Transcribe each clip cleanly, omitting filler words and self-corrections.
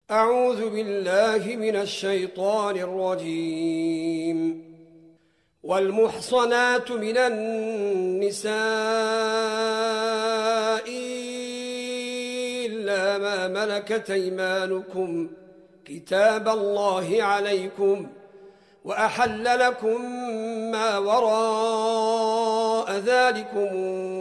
أعوذ بالله من الشيطان الرجيم. والمحصنات من النساء إلا ما ملكت أيمانكم كتاب الله عليكم، وأحل لكم ما وراء ذلكم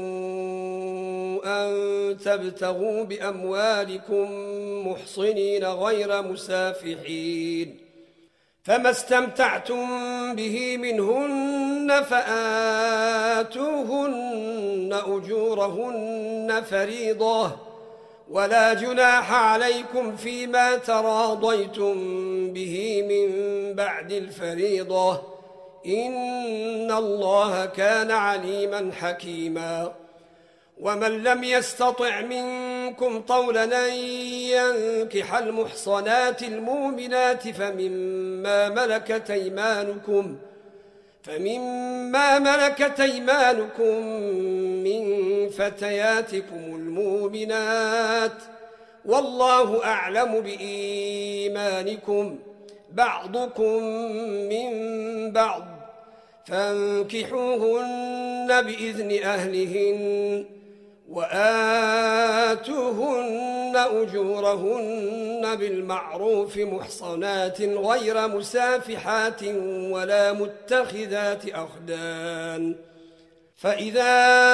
أن تبتغوا بأموالكم محصنين غير مسافحين، فما استمتعتم به منهن فآتوهن أجورهن فريضة، ولا جناح عليكم فيما تراضيتم به من بعد الفريضة، إن الله كان عليما حكيما. ومن لم يستطع منكم طولا أن ينكح المحصنات المؤمنات فمما ملكت أيمانكم من فتياتكم المؤمنات، والله أعلم بإيمانكم، بعضكم من بعض، فانكحوهن بإذن أهلهن، وآتوهن أجورهن بالمعروف محصنات غير مسافحات ولا متخذات أخدان، فإذا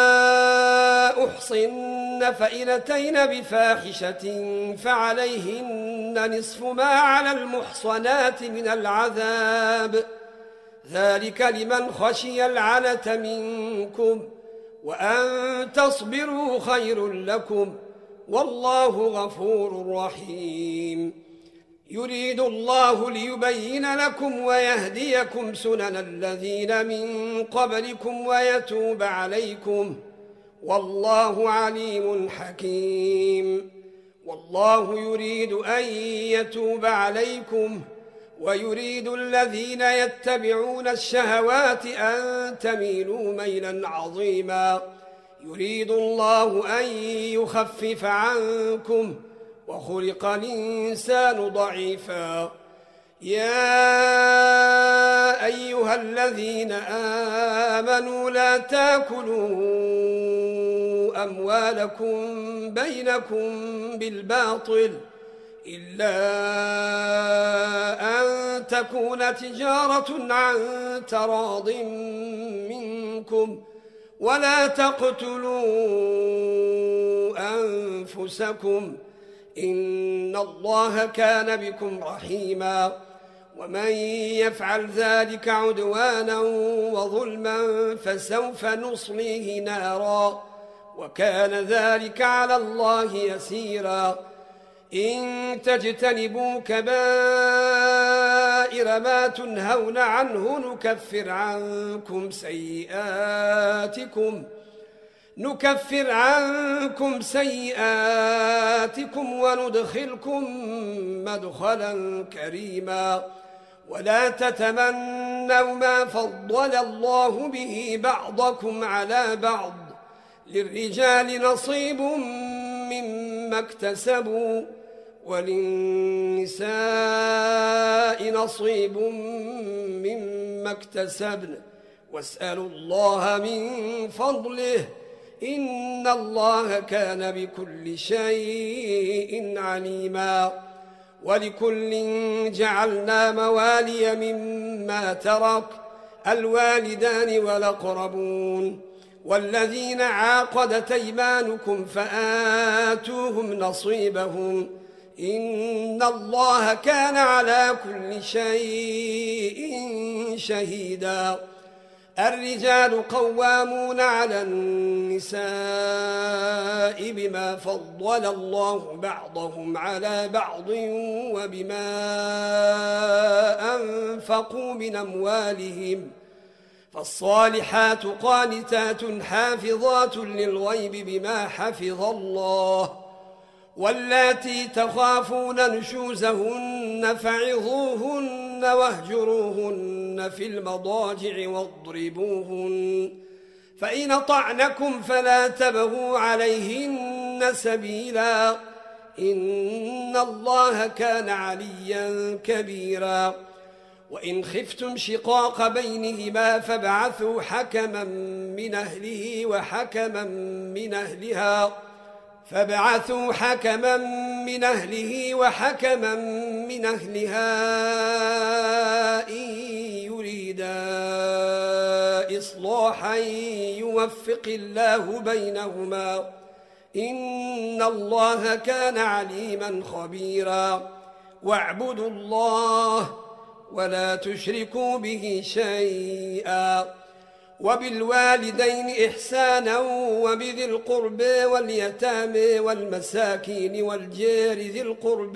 أحصن فإن أتين بفاحشة فعليهن نصف ما على المحصنات من العذاب، ذلك لمن خشي العنة منكم، وأن تصبروا خير لكم، والله غفور رحيم. يريد الله ليبين لكم ويهديكم سنن الذين من قبلكم ويتوب عليكم، والله عليم حكيم. والله يريد أن يتوب عليكم، ويريد الذين يتبعون الشهوات أن تميلوا ميلا عظيما. يريد الله أن يخفف عنكم، وخلق الإنسان ضعيفا. يا أيها الذين آمنوا لا تاكلوا أموالكم بينكم بالباطل إلا أن تكون تجارة عن تراض منكم، ولا تقتلوا أنفسكم، إن الله كان بكم رحيما. ومن يفعل ذلك عدوانا وظلما فسوف نصليه نارا، وكان ذلك على الله يسيرا. إن تجتنبوا كبائر ما تنهون عنه نكفر عنكم سيئاتكم وندخلكم مدخلا كريما. ولا تتمنوا ما فضل الله به بعضكم على بعض، للرجال نصيب مما اكتسبوا، وللنساء نصيب مما اكتسبن، واسألوا الله من فضله، إن الله كان بكل شيء عليما. ولكل جعلنا موالي مما ترك الوالدان والأقربون، والذين عاقدت أيمانكم فآتوهم نصيبهم، إن الله كان على كل شيء شهيدا. الرجال قوامون على النساء بما فضل الله بعضهم على بعض وبما أنفقوا من أموالهم، فالصالحات قانتات حافظات للغيب بما حفظ الله، واللاتي تخافون نشوزهن فعظوهن واهجروهن في المضاجع واضربوهن، فإن طعنكم فلا تبغوا عليهن سبيلا، إن الله كان عليا كبيرا وإن خفتم شقاق بينهما فابعثوا حكما من أهله وحكما من أهلها إن يريدا إصلاحا يوفق الله بينهما إن الله كان عليما خبيرا واعبدوا الله ولا تشركوا به شيئا وبالوالدين إحسانا وبذي القرب واليتامى والمساكين والجار ذي القرب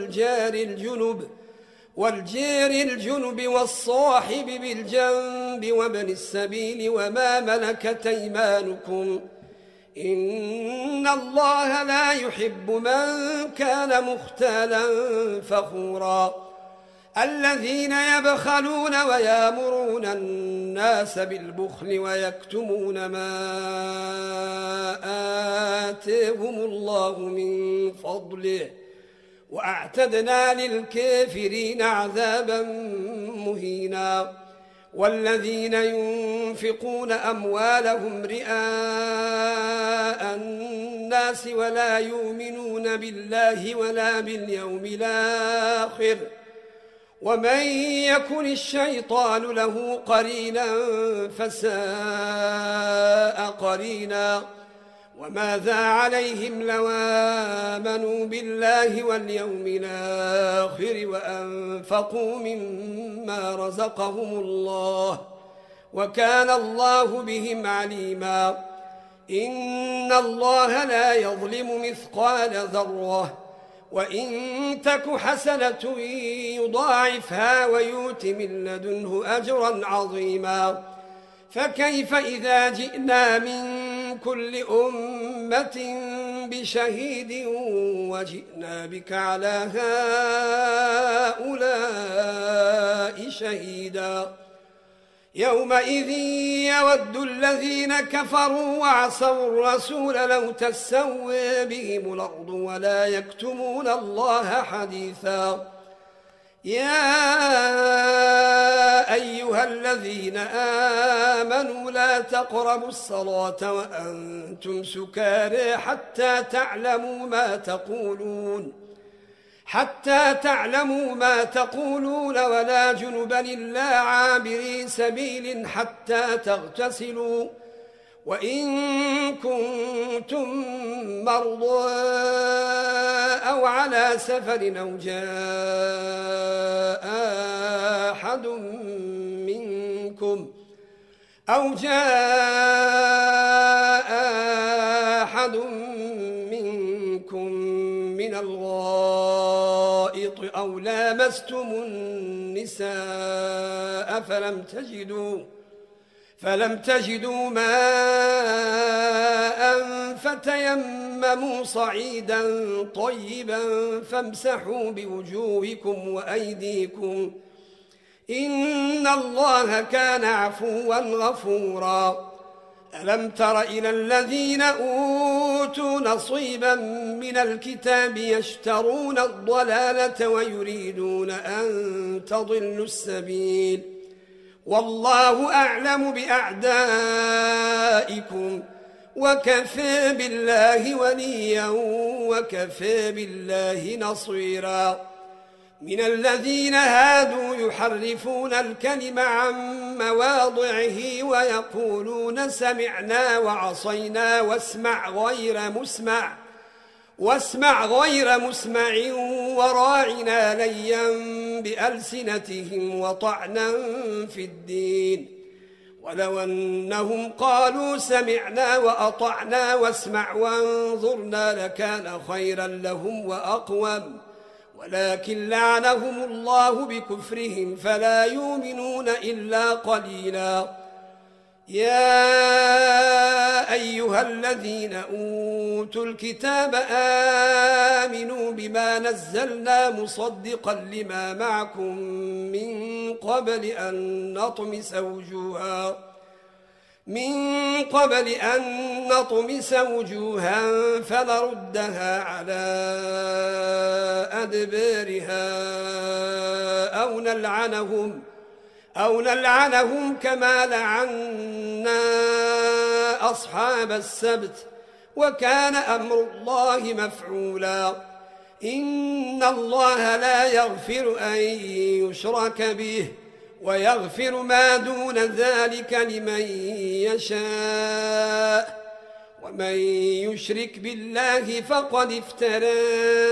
والجار الجنب والصاحب بالجنب وابن السبيل وما ملكت أيمانكم إن الله لا يحب من كان مختالا فخورا الذين يبخلون ويامرون الناس بالبخل ويكتمون ما آتاهم الله من فضله وأعتدنا للكافرين عذابا مهينا والذين ينفقون أموالهم رئاء الناس ولا يؤمنون بالله ولا باليوم الآخر ومن يكن الشيطان له قرينا فساء قرينا وماذا عليهم لو آمنوا بالله واليوم الآخر وأنفقوا مما رزقهم الله وكان الله بهم عليما إن الله لا يظلم مثقال ذرة وإن تك حسنة يضاعفها ويؤت من لدنه أجرا عظيما فكيف إذا جئنا من كل أمة بشهيد وجئنا بك على هؤلاء شهيدا يومئذ يود الذين كفروا وعصوا الرسول لو تسوي بهم الأرض ولا يكتمون الله حديثا يا أيها الذين آمنوا لا تقربوا الصلاة وأنتم سكارى حتى تعلموا ما تقولون ولا جنبا إلا عابري سبيل حتى تغتسلوا وإن كنتم مرضى أو على سفر أو جاء أحد منكم من الغائط أو لامستم النساء فلم تجدوا ماء فتيمموا صعيدا طيبا فامسحوا بوجوهكم وأيديكم إن الله كان عفوا غفورا ألم تر إلى الذين أوتوا نصيبا من الكتاب يشترون الضلالة ويريدون أن تضلوا السبيل والله أعلم بأعدائكم وكفى بالله وليا وكفى بالله نصيرا من الذين هادوا يحرفون الكلم عن مواضعه ويقولون سمعنا وعصينا واسمع غير مسمع وراعنا ليا بألسنتهم وطعنا في الدين ولو أنهم قالوا سمعنا وأطعنا واسمع وانظرنا لكان خيرا لهم وأقوم ولكن لعنهم الله بكفرهم فلا يؤمنون إلا قليلا يا أيها الذين أوتوا الكتاب آمنوا بما نزلنا مصدقا لما معكم من قبل أن من قبل أن نطمس وجوها فنردها على أدبارها أو نلعنهم كما لعنا أصحاب السبت وكان أمر الله مفعولا إن الله لا يغفر أن يشرك به ويغفر ما دون ذلك لمن يشاء ومن يشرك بالله فقد افترى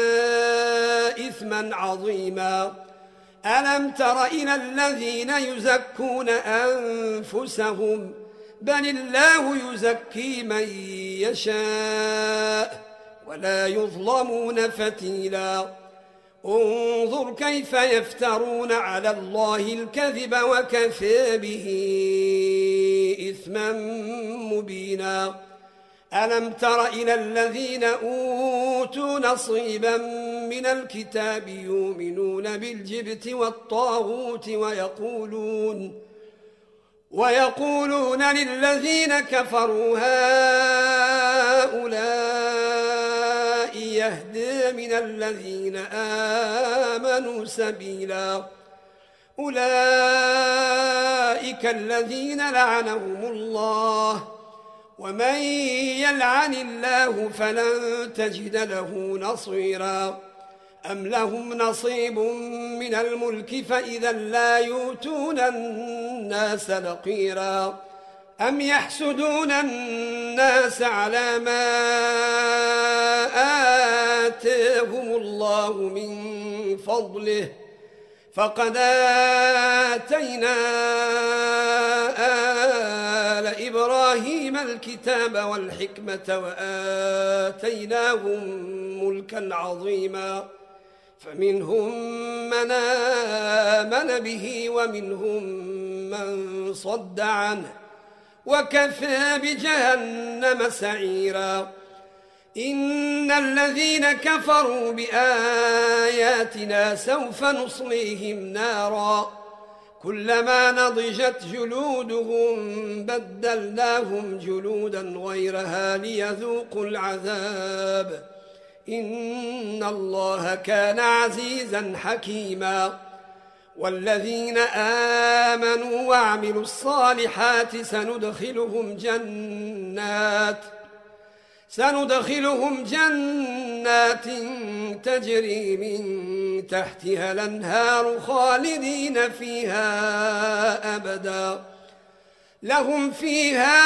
إثما عظيما ألم تر إلى الذين يزكون أنفسهم بل الله يزكي من يشاء ولا يظلمون فتيلا انظر كيف يفترون على الله الكذب وكفى به إثما مبينا ألم تر إلى الذين أوتوا نصيبا من الكتاب يؤمنون بالجبت والطاغوت ويقولون للذين كفروا هؤلاء يهدى من الذين آمنوا سبيلا أولئك الذين لعنهم الله ومن يلعن الله فلن تجد له نصيرا أم لهم نصيب من الملك فإذا لا يؤتون الناس نقيرا أم يحسدون الناس على ما آتاهم الله من فضله فقد آتينا آل إبراهيم الكتاب والحكمة وآتيناهم ملكا عظيما فمنهم من آمن به ومنهم من صد عنه وكفى بجهنم سعيرا إن الذين كفروا بآياتنا سوف نصليهم نارا كلما نضجت جلودهم بدلناهم جلودا غيرها ليذوقوا العذاب إن الله كان عزيزا حكيما والذين آمنوا وعملوا الصالحات سندخلهم جنات تجري من تحتها الأنهار خالدين فيها أبدا لهم فيها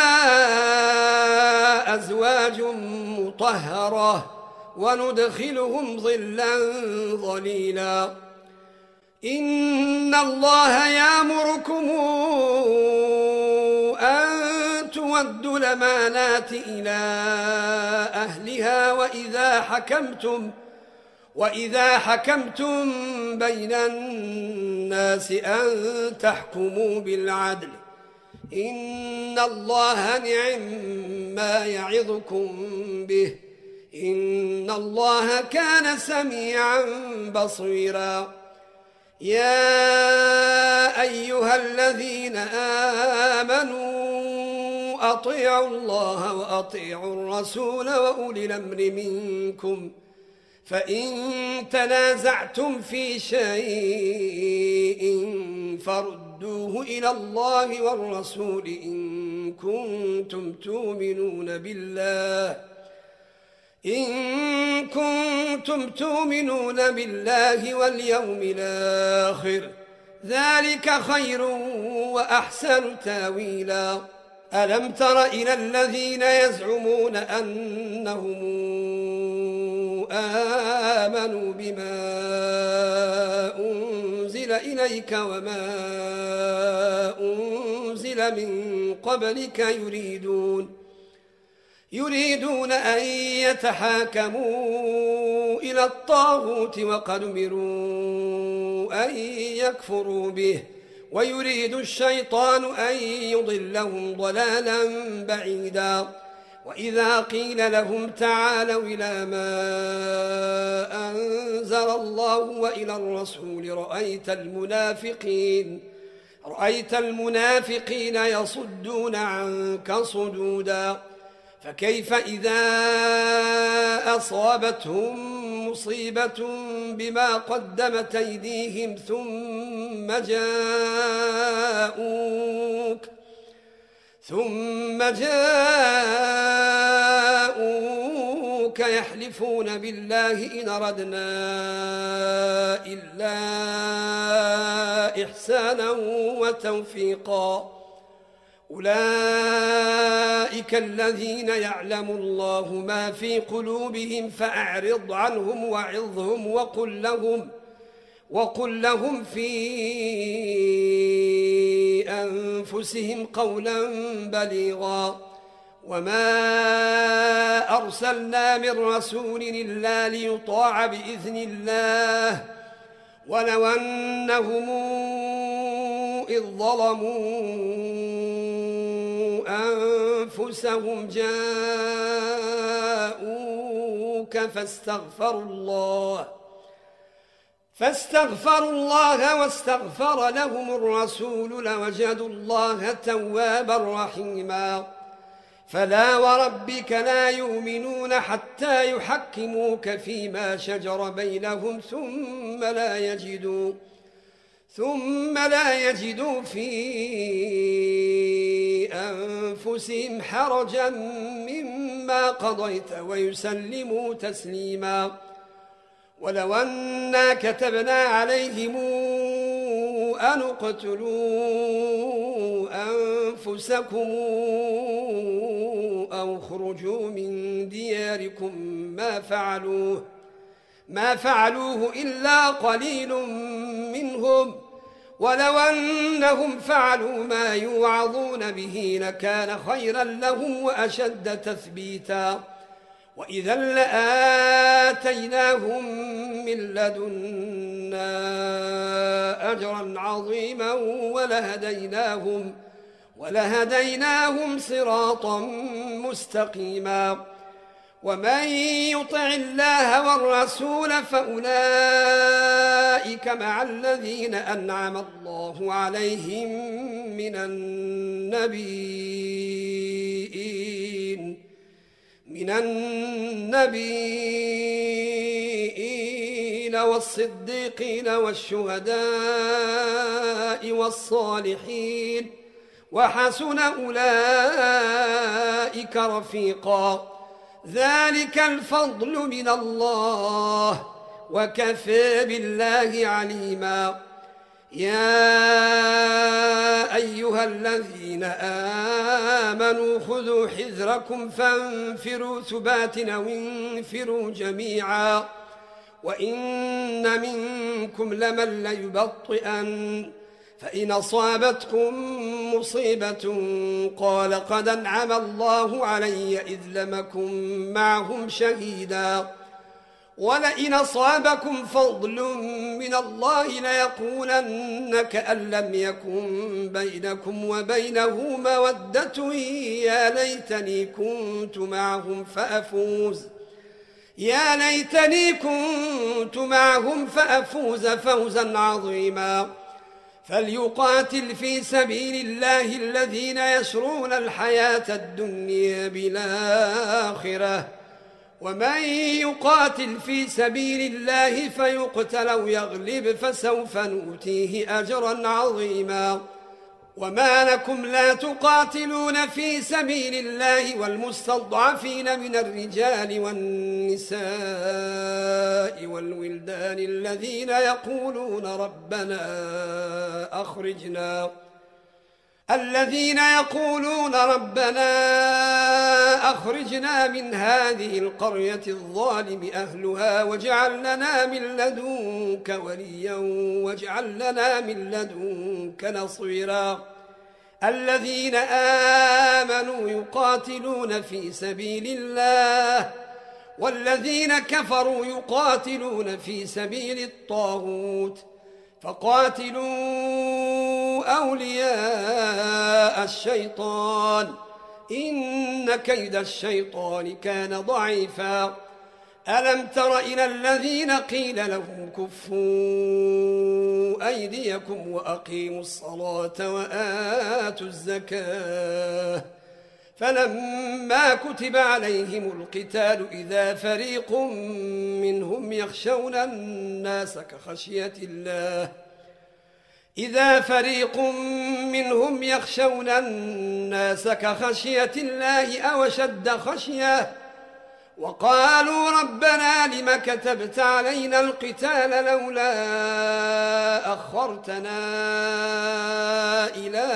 أزواج مطهرة وندخلهم ظلا ظليلا إن الله يأمركم أن تودوا الأمانات إلى أهلها وإذا حكمتم بين الناس أن تحكموا بالعدل إن الله نعم ما يعظكم به إن الله كان سميعا بصيرا يا أيها الذين آمنوا أطيعوا الله وأطيعوا الرسول وأولي الأمر منكم فإن تنازعتم في شيء فردوه إلى الله والرسول إن كنتم تؤمنون بالله واليوم الآخر ذلك خير وأحسن تاويلا ألم تر إلى الذين يزعمون أنهم آمنوا بما أنزل إليك وما أنزل من قبلك يريدون أن يتحاكموا إلى الطاغوت وقد أمروا أن يكفروا به ويريد الشيطان أن يضلهم ضلالا بعيدا وإذا قيل لهم تعالوا إلى ما أنزل الله وإلى الرسول رأيت المنافقين يصدون عنك صدودا فكيف إذا أصابتهم مصيبة بما قدمت أيديهم ثم جاءوك يحلفون بالله إن أردنا إلا إحسانا وتوفيقا أولئك الذين يعلم الله ما في قلوبهم فأعرض عنهم وعظهم وقل لهم في أنفسهم قولا بليغا وما أرسلنا من رسول إلا ليطاع بإذن الله ولو أنهم إذ ظلموا أنفسهم جاءوك فاستغفروا الله واستغفر لهم الرسول لوجدوا الله توابا رحيما فلا وربك لا يؤمنون حتى يحكموك فيما شجر بينهم ثم لا يجدوا في أنفسهم حرجا مما قضيت ويسلموا تسليما 't أنا كتبنا عليهم أن اقتلوا أنفسكم أو اخرجوا من دياركم ما فعلوه إلا قليل منهم ولو أنهم فعلوا ما يوعظون به لكان خيرا لهم وأشد تثبيتا وإذا لآتيناهم من لدنا أجرا عظيما ولهديناهم صراطا مستقيما ومن يطع الله والرسول فأولئك مع الذين أنعم الله عليهم من النبيين والصديقين والشهداء والصالحين وحسن أولئك رفيقا ذلك الفضل من الله وكفى بالله عليما يا أيها الذين آمنوا خذوا حذركم فانفروا ثبات أو انفروا جميعا وإن منكم لمن ليبطئن فإن أصابتكم مصيبة قال قد أنعم الله علي إذ لم أكن معهم شهيدا ولئن أصابكم فضل من الله ليقولن كأن لم يكن بينكم وبينه مودة يا ليتني كنت معهم فأفوز فوزا عظيما فليقاتل في سبيل الله الذين يشرون الحياة الدنيا بالآخرة ومن يقاتل في سبيل الله فيقتل أو يغلب فسوف نؤتيه أجرا عظيما وما لكم لا تقاتلون في سبيل الله والمستضعفين من الرجال والنساء والولدان الذين يقولون ربنا أخرجنا من هذه القرية الظالم أهلها واجعل لنا من لدنك وليا واجعل لنا من لدنك نصيرا الذين آمنوا يقاتلون في سبيل الله والذين كفروا يقاتلون في سبيل الطاغوت فقاتلوا أولياء الشيطان إن كيد الشيطان كان ضعيفا ألم تر إلى الذين قيل لهم كفوا أيديكم وأقيموا الصلاة وآتوا الزكاة فلما كتب عليهم القتال إذا فريق منهم يخشون الناس كخشية الله أو أشد خشية وقالوا ربنا لم كتبت علينا القتال لولا أخرتنا إلى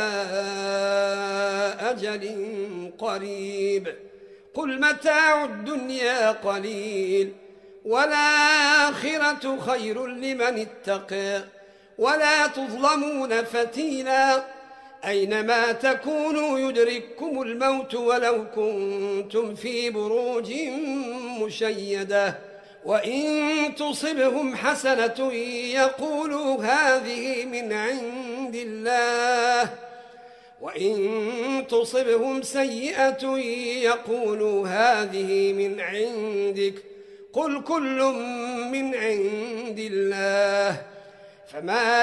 أجل قريب قل متاع الدنيا قليل والآخرة خير لمن اتقى ولا تظلمون فتيلا أينما تكونوا يدرككم الموت ولو كنتم في بروج مشيدة وإن تصبهم حسنة يقولوا هذه من عند الله وإن تصبهم سيئة يقولوا هذه من عندك قل كل من عند الله فما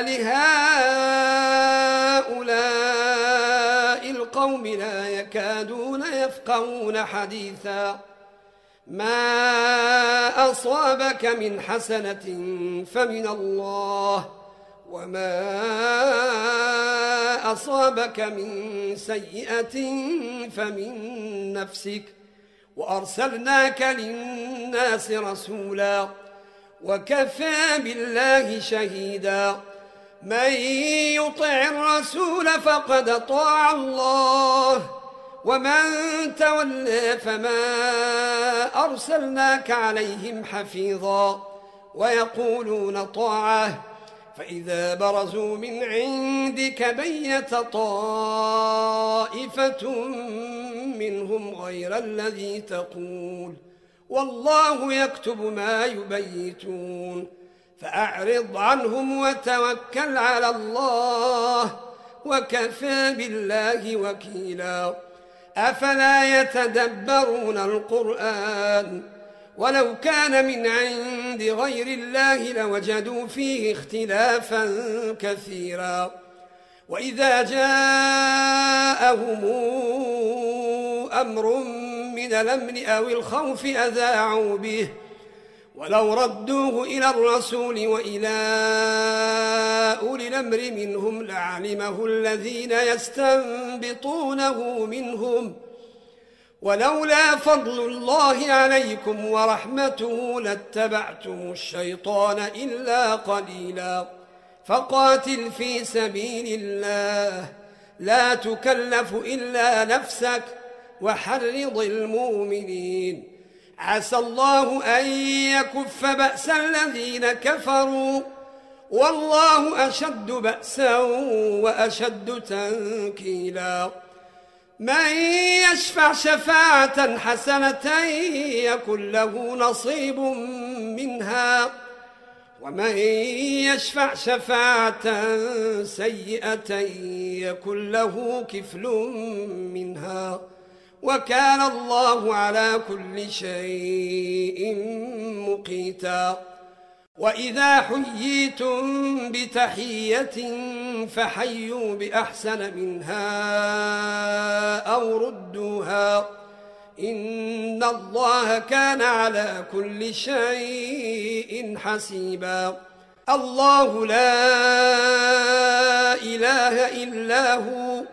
لهؤلاء القوم لا يكادون يفقهون حديثا ما أصابك من حسنة فمن الله وما أصابك من سيئة فمن نفسك وأرسلناك للناس رسولا وكفى بالله شهيدا من يطع الرسول فقد أطاع الله ومن تولى فما أرسلناك عليهم حفيظا ويقولون طاعة فإذا برزوا من عندك بيت طائفة منهم غير الذي تقول والله يكتب ما يبيتون فأعرض عنهم وتوكل على الله وكفى بالله وكيلا أفلا يتدبرون القرآن ولو كان من عند غير الله لوجدوا فيه اختلافا كثيرا وإذا جاءهم أمر من الأمن أو الخوف أذاعوا به ولو ردوه إلى الرسول وإلى أولي الأمر منهم لعلمه الذين يستنبطونه منهم ولولا فضل الله عليكم ورحمته لاتبعتم الشيطان إلا قليلا فقاتل في سبيل الله لا تكلف إلا نفسك وحرض المؤمنين عسى الله أن يكف بأس الذين كفروا والله أشد بأسا وأشد تنكيلا من يشفع شفاعة حسنة يكن له نصيب منها ومن يشفع شفاعة سيئة يكن له كفل منها وكان الله على كل شيء مقيتا وإذا حييتم بتحية فحيوا بأحسن منها أو ردوها إن الله كان على كل شيء حسيبا الله لا إله إلا هو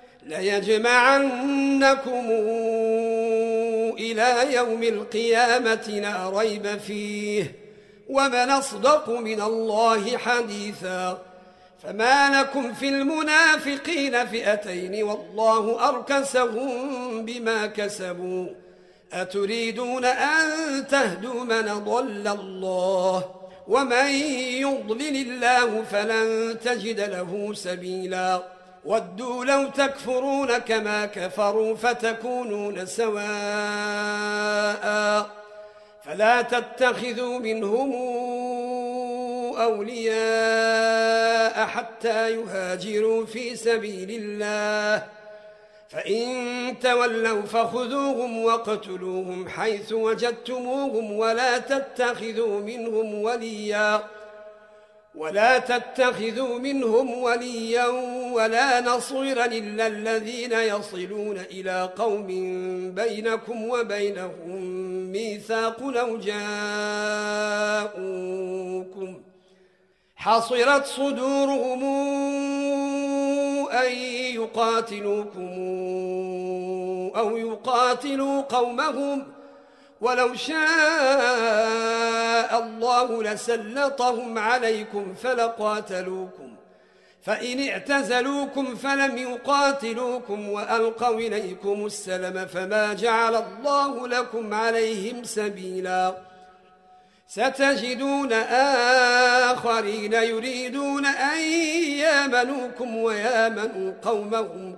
ليجمعنكم إلى يوم القيامة لا ريب فيه ومن أصدق من الله حديثا فما لكم في المنافقين فئتين والله أركسهم بما كسبوا أتريدون أن تهدوا من ضل الله ومن يضلل الله فلن تجد له سبيلا ودوا لو تكفرون كما كفروا فتكونون سواء فلا تتخذوا منهم أولياء حتى يهاجروا في سبيل الله فإن تولوا فخذوهم واقتلوهم حيث وجدتموهم ولا تتخذوا منهم وليا ولا نصيرا إلا الذين يصلون إلى قوم بينكم وبينهم ميثاق لو جاءوكم حصرت صدورهم أن يقاتلوكم أو يقاتلوا قومهم ولو شاء الله لسلطهم عليكم فلقاتلوكم فإن اعتزلوكم فلم يقاتلوكم وألقوا إليكم السلم فما جعل الله لكم عليهم سبيلا ستجدون آخرين يريدون أن يامنوكم ويامنوا قومهم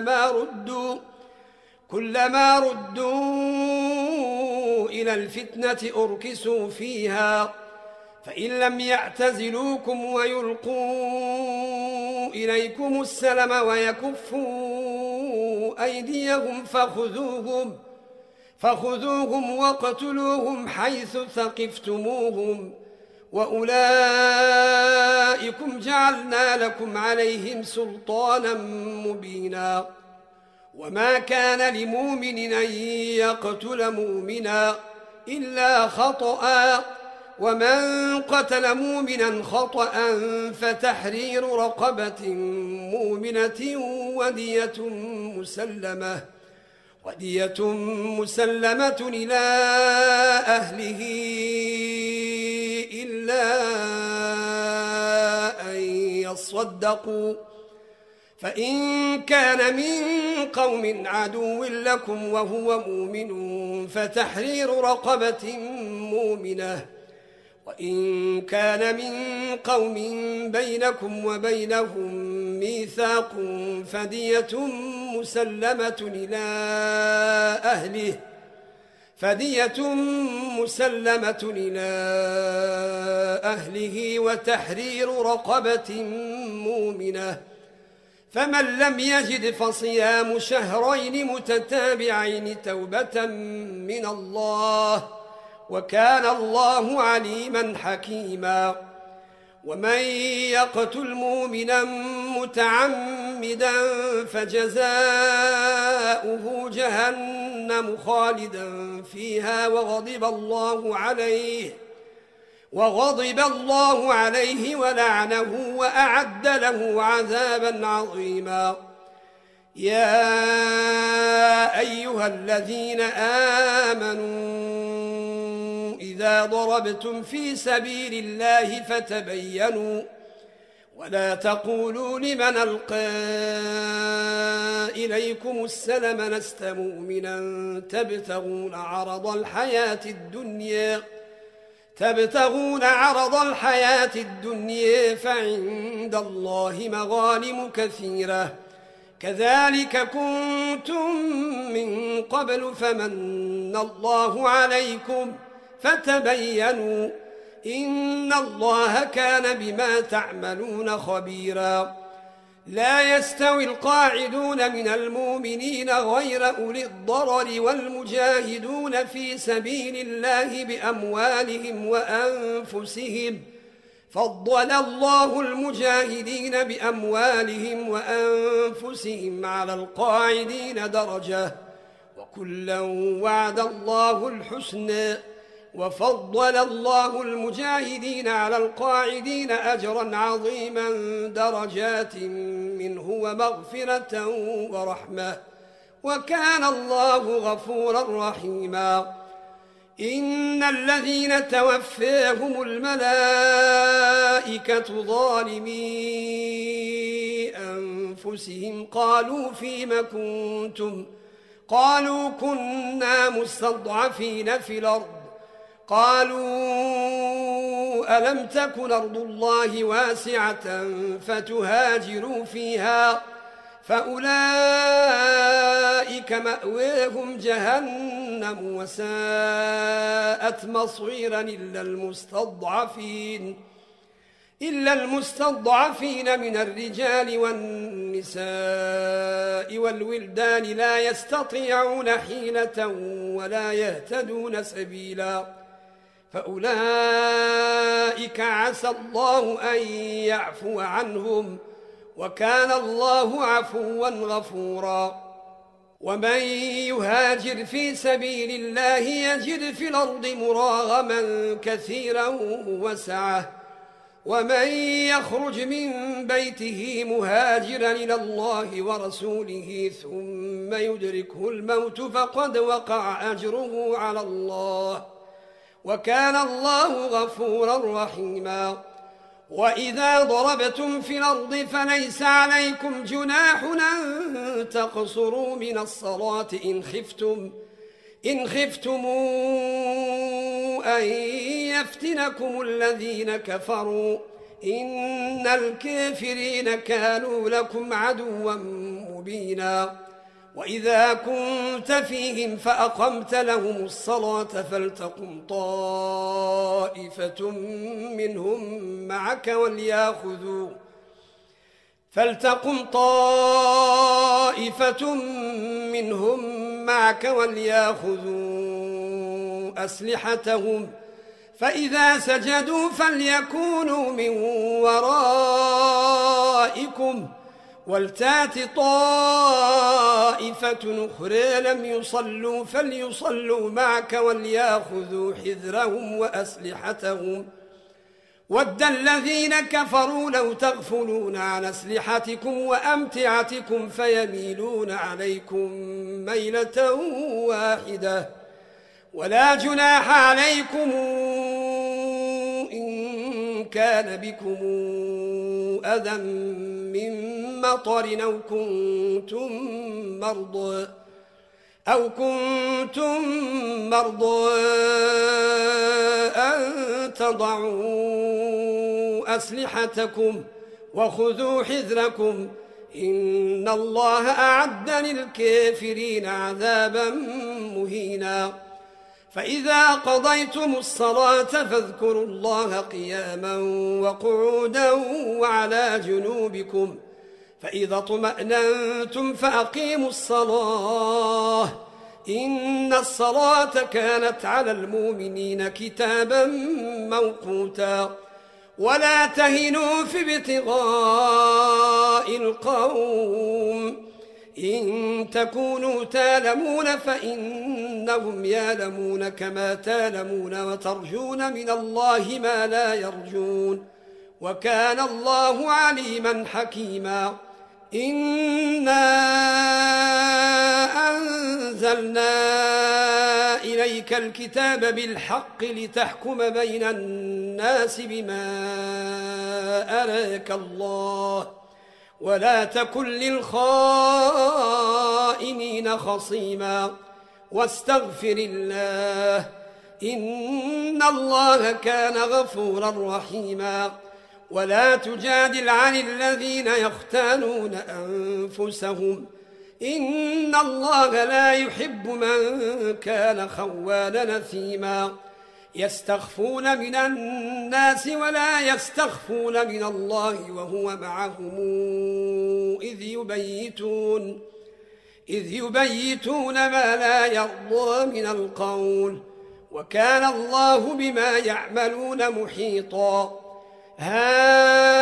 كلما ردوا إلى الفتنة أركسوا فيها فإن لم يعتزلوكم ويلقوا إليكم السلم ويكفوا أيديهم فخذوهم واقتلوهم حيث ثقفتموهم وأولئكم جعلنا لكم عليهم سلطانا مبينا وما كان لمؤمن أن يقتل مؤمنا إلا خطأ ومن قتل مؤمنا خطأ فتحرير رقبة مؤمنة ودية مسلمة إلى أهله إلا أن يصدقوا فإن كان من قوم عدو لكم وهو مؤمن فتحرير رقبة مؤمنة وإن كان من قوم بينكم وبينهم ميثاق فدية مسلمة إلى أهله وتحرير رقبة مؤمنة فمن لم يجد فصيام شهرين متتابعين توبة من الله وكان الله عليما حكيما ومن يقتل مؤمنا متعمدا فجزاؤه جهنم خالدا فيها وغضب الله عليه ولعنه وأعد له عذابا عظيما يا أيها الذين آمنوا إذا ضربتم في سبيل الله فتبينوا ولا تقولوا لمن ألقى إليكم السلم لست مؤمنا تبتغون عرض الحياة الدنيا فعند الله مغانم كثيرة كذلك كنتم من قبل فمن الله عليكم فتبينوا إن الله كان بما تعملون خبيرا لا يستوي القاعدون من المؤمنين غير أولي الضرر والمجاهدون في سبيل الله بأموالهم وأنفسهم فضل الله المجاهدين بأموالهم وأنفسهم على القاعدين درجة وكلا وعد الله الحسنى وفضل الله المجاهدين على القاعدين أجرا عظيما درجات منه ومغفرة ورحمة وكان الله غفورا رحيما إن الذين توفاهم الملائكة ظالمي أنفسهم قالوا فيم كنتم قالوا كنا مستضعفين في الأرض قالوا ألم تكن أرض الله واسعة فتهاجروا فيها فأولئك مأواهم جهنم وساءت مصيرا إلا المستضعفين من الرجال والنساء والولدان لا يستطيعون حيلة ولا يهتدون سبيلا فأولئك عسى الله أن يعفو عنهم وكان الله عفوا غفورا ومن يهاجر في سبيل الله يجد في الأرض مراغما كثيرا وسعة ومن يخرج من بيته مهاجرا إلى الله ورسوله ثم يدركه الموت فقد وقع أجره على الله وكان الله غفورا رحيما وإذا ضربتم في الأرض فليس عليكم جناح أن تقصروا من الصلاة إن خفتم أن يفتنكم الذين كفروا إن الكافرين كانوا لكم عدوا مبينا وإذا كنت فيهم فأقمت لهم الصلاة فلتقم طائفة منهم معك ولياخذوا أسلحتهم فإذا سجدوا فليكونوا من ورائكم ولتات طائفة أخرى لم يصلوا فليصلوا معك ولياخذوا حذرهم وأسلحتهم ود الذين كفروا لو تغفلون عن أسلحتكم وأمتعتكم فيميلون عليكم ميلة واحدة ولا جناح عليكم إن كان بكم أذى من مطر أو كنتم مرضى أن تضعوا أسلحتكم وخذوا حذركم إن الله أعد للكافرين عذابا مهينا فإذا قضيتم الصلاة فاذكروا الله قياما وقعودا وعلى جنوبكم فإذا اطمأننتم فأقيموا الصلاة إن الصلاة كانت على المؤمنين كتابا موقوتا ولا تهنوا في ابتغاء القوم إن تكونوا تالمون فإنهم يالمون كما تالمون وترجون من الله ما لا يرجون وكان الله عليما حكيما إنا أنزلنا إليك الكتاب بالحق لتحكم بين الناس بما أراك الله ولا تكن للخائنين خصيما واستغفر الله إن الله كان غفورا رحيما ولا تجادل عن الذين يختانون أنفسهم إن الله لا يحب من كان خوانا نثيما يستخفون من الناس ولا يستخفون من الله وهو معهم إذ يبيتون ما لا يرضى من القول وكان الله بما يعملون محيطا ها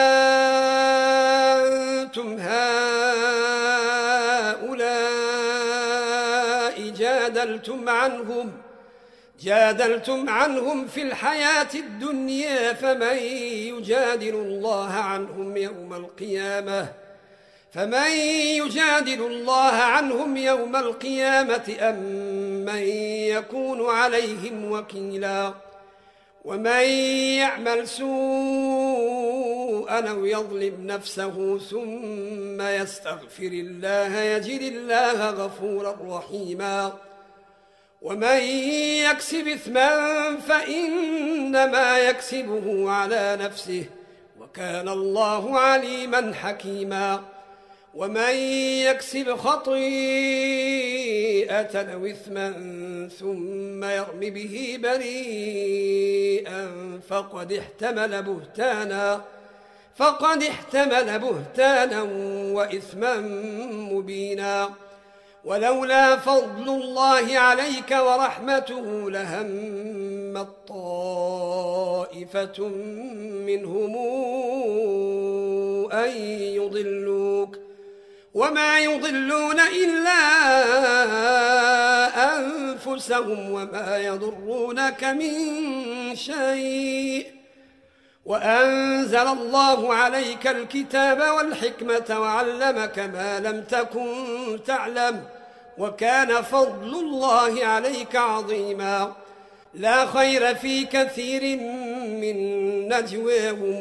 أنتم هؤلاء جادلتم عنهم في الحياة الدنيا فمن يجادل الله عنهم يوم القيامة أم من يكون عليهم وكيلا ومن يعمل سوءا أو يظلم نفسه ثم يستغفر الله يجد الله غفورا رحيما ومن يكسب إثما فإنما يكسبه على نفسه وكان الله عليما حكيما ومن يكسب خطيئة أو إثما ثم يرم به بريئا فقد احتمل فقد احتمل بهتانا وإثما مبينا. ولولا فضل الله عليك ورحمته لهمت طائفة منهم أن يضلوك وما يضلون إلا أنفسهم وما يضرونك من شيء. وأنزل الله عليك الكتاب والحكمة وعلمك ما لم تكن تعلم وكان فضل الله عليك عظيما. لا خير في كثير من نجواهم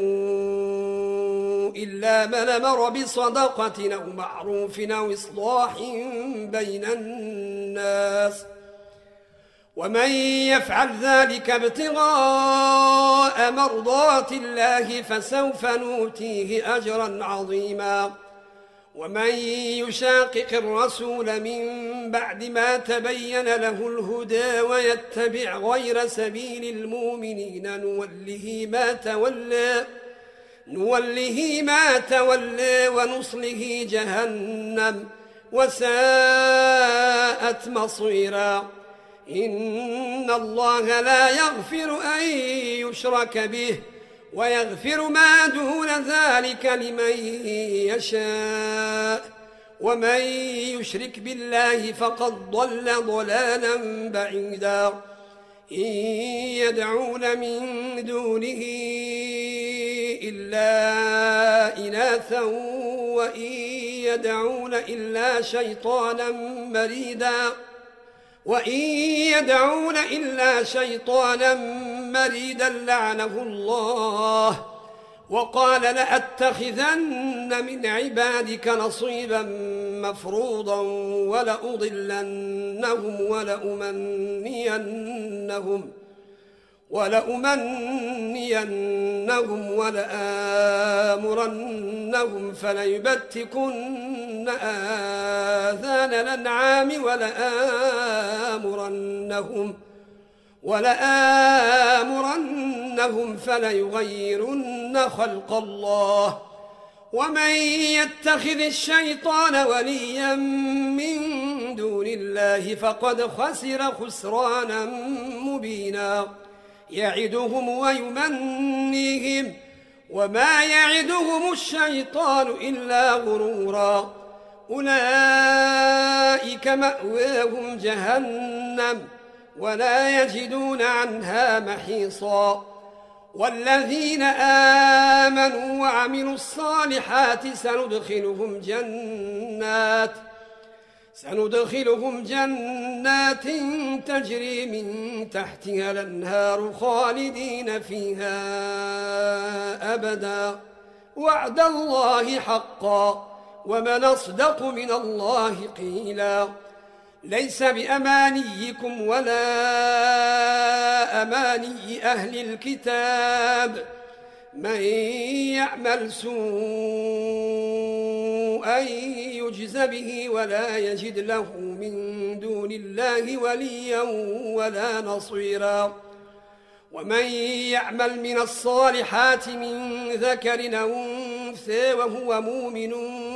إلا من أمر بصدقة أو معروف أو إصلاح بين الناس ومن يفعل ذلك ابتغاء مرضات الله فسوف نؤتيه أجرا عظيما. ومن يشاقق الرسول من بعد ما تبين له الهدى ويتبع غير سبيل المؤمنين نوله ما تولى ونصله جهنم وساءت مصيرا. إن الله لا يغفر أن يشرك به ويغفر ما دون ذلك لمن يشاء ومن يشرك بالله فقد ضل ضلالا بعيدا. إن يدعون من دونه إلا إناثا وإن يدعون إلا شيطانا مريدا لعنه الله وقال لأتخذن من عبادك نصيبا مفروضا ولأمنينهم ولآمرنهم فليبتكن آذان الأنعام ولآمرنهم فليغيرن خلق الله. ومن يتخذ الشيطان وليا من دون الله فقد خسر خسرانا مبينا. يعدهم ويمنيهم وما يعدهم الشيطان إلا غرورا. أولئك مأواهم جهنم ولا يجدون عنها محيصا. والذين آمنوا وعملوا الصالحات سندخلهم جنات تجري من تحتها الأنهار خالدين فيها أبدا وعد الله حقا ومن أصدق من الله قيلا. ليس بأمانيكم ولا أماني أهل الكتاب من يعمل سوءا يجز به ولا يجد له من دون الله وليا ولا نصيرا. ومن يعمل من الصالحات من ذكر أو أنثى وهو مؤمن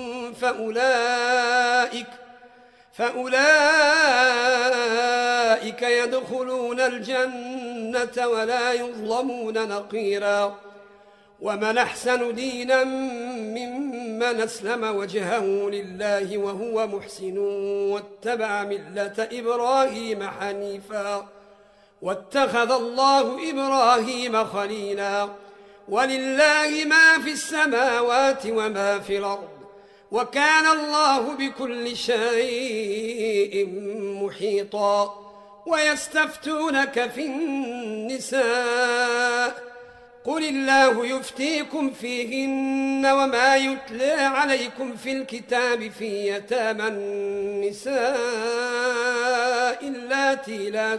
فأولئك يدخلون الجنة ولا يظلمون نقيرا. ومن أحسن دينا ممن أسلم وجهه لله وهو محسن واتبع ملة إبراهيم حنيفا واتخذ الله إبراهيم خليلا. ولله ما في السماوات وما في الأرض وكان الله بكل شيء محيطا. ويستفتونك في النساء قل الله يفتيكم فيهن وما يتلى عليكم في الكتاب في يتامى النساء اللاتي لا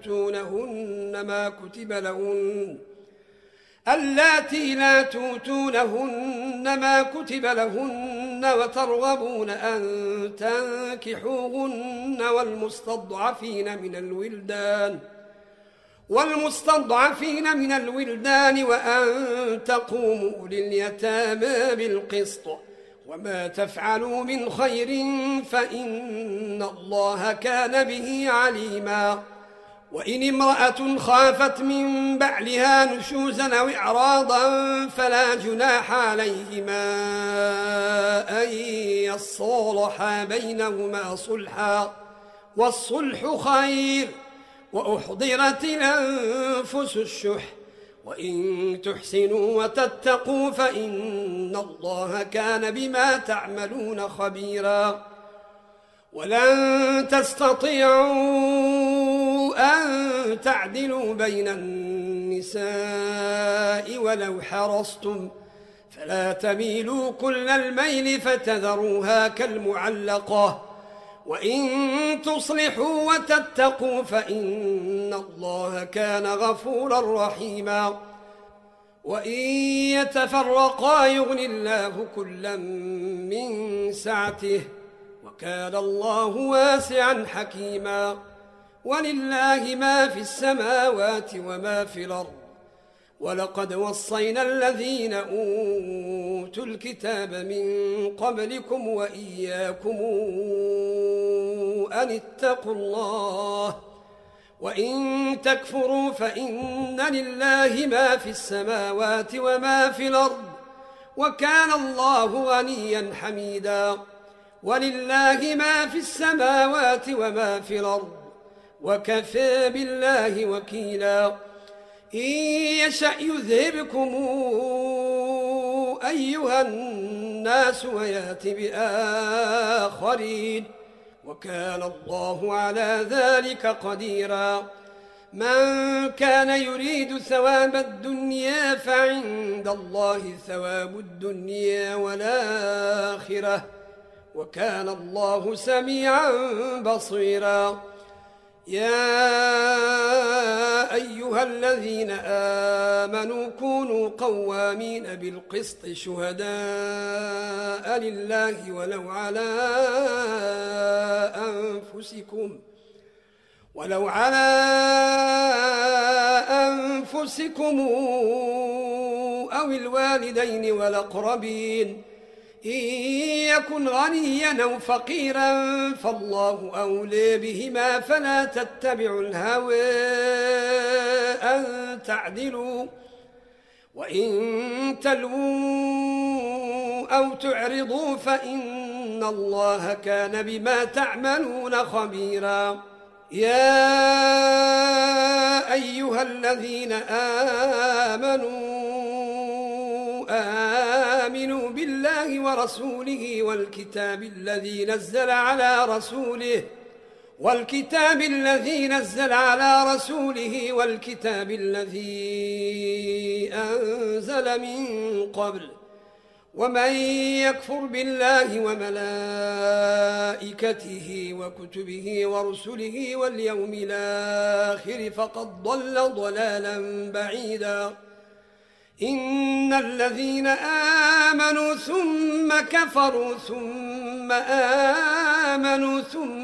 توتونهن ما كتب لهن وترغبون أن والمستضعفين من الولدان وأن تقوموا لليتامى بالقسط وما تفعلوا من خير فإن الله كان به عليما وإن امرأة خافت من بعلها نشوزا أو إعراضا فلا جناح عليهما أن يصالحا بينهما صلحا والصلح خير وأحضرت الأنفس الشح وإن تحسنوا وتتقوا فإن الله كان بما تعملون خبيرا ولن تستطيعوا أن تعدلوا بين النساء ولو حرصتم فلا تميلوا كل الميل فتذروها كالمعلقة وإن تصلحوا وتتقوا فإن الله كان غفورا رحيما وإن يتفرقا يغن الله كلا من سعته وكان الله واسعا حكيما ولله ما في السماوات وما في الأرض ولقد وصينا الذين أوتوا الكتاب من قبلكم وإياكم أن اتقوا الله وإن تكفروا فإن لله ما في السماوات وما في الأرض وكان الله غنيا حميدا ولله ما في السماوات وما في الأرض وكفى بالله وكيلا إن يشأ يذهبكم أيها الناس ويات بآخرين وكان الله على ذلك قديرا من كان يريد ثواب الدنيا فعند الله ثواب الدنيا والآخرة وكان الله سميعا بصيرا يا أيها الذين آمنوا كونوا قوامين بالقسط شهداء لله ولو على أنفسكم أو الوالدين والأقربين إن يكن غنيا أو فقيرا فالله أولى بهما فلا تتبعوا الهوى أن تعدلوا وإن تلووا أو تعرضوا فإن الله كان بما تعملون خبيرا يا أيها الذين آمنوا بالله ورسوله والكتاب الذي نزل على رسوله والكتاب الذي أنزل من قبل ومن يكفر بالله وملائكته وكتبه ورسله واليوم الآخر فقد ضل ضلالا بعيدا إن الذين آمنوا ثم كفروا ثم آمنوا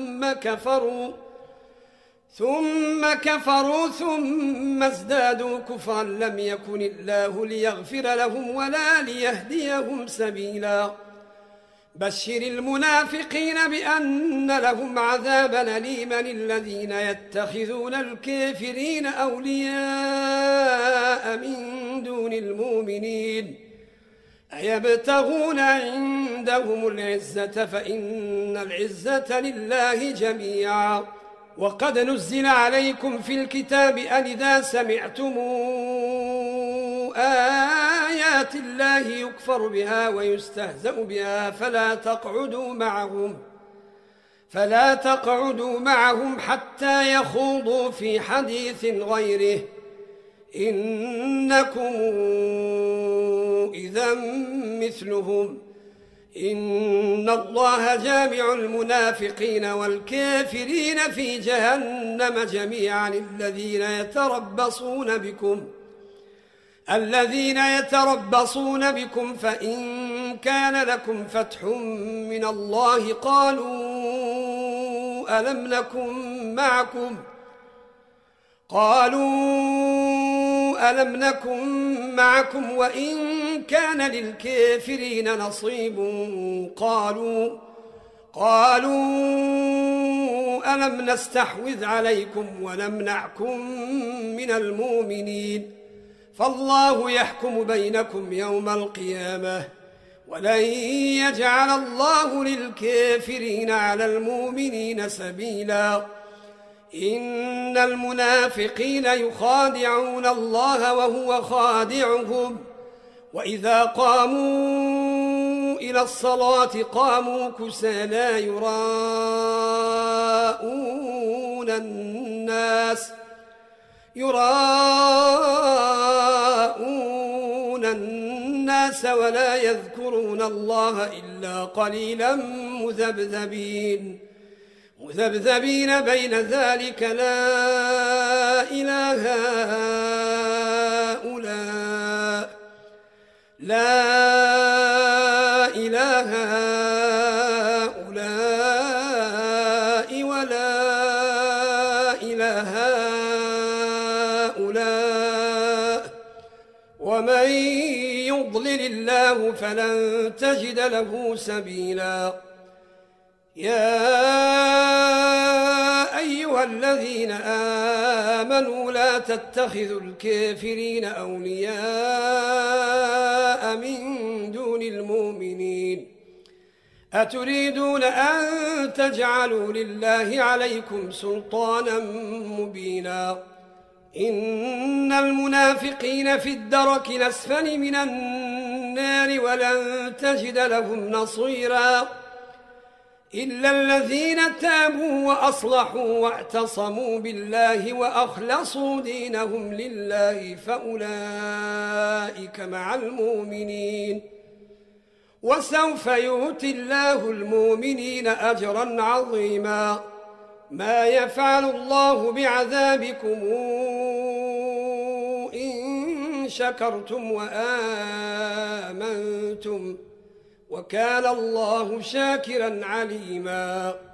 ثم كفروا ثم ازدادوا كفرا لم يكن الله ليغفر لهم ولا ليهديهم سبيلا بشر المنافقين بأن لهم عذابا أليما الذين يتخذون الكافرين أولياء من دون المؤمنين أيبتغون عندهم العزة فإن العزة لله جميعا وقد نزل عليكم في الكتاب أن إذا سمعتم آيات الله يكفر بها ويستهزأ بها فلا تقعدوا معهم حتى يخوضوا في حديث غيره إنكم إذا مثلهم إن الله جامع المنافقين والكافرين في جهنم جميعا الذين يتربصون بكم فإن كان لكم فتح من الله قالوا قالوا ألم نكن معكم وإن كان للكافرين نصيب قالوا ألم نستحوذ عليكم ونمنعكم من المؤمنين فالله يحكم بينكم يوم القيامة ولن يجعل الله للكافرين على المؤمنين سبيلا إن المنافقين يخادعون الله وهو خادعهم وإذا قاموا إلى الصلاة قاموا كسالى يراءون الناس ولا يذكرون الله إلا قليلا مذبذبين بين ذلك لا إله هؤلاء ولا إله هؤلاء ومن يضلل الله فلن تجد له سبيلا يا أيها الذين آمنوا لا تتخذوا الكافرين أولياء من دون المؤمنين أتريدون أن تجعلوا لله عليكم سلطانا مبينا إن المنافقين في الدرك الأسفل من النار ولن تجد لهم نصيرا إلا الذين تابوا وأصلحوا واعتصموا بالله وأخلصوا دينهم لله فأولئك مع المؤمنين وسوف يؤتي الله المؤمنين أجرا عظيما ما يفعل الله بعذابكم إن شكرتم وآمنتم وكان الله شاكرا عليما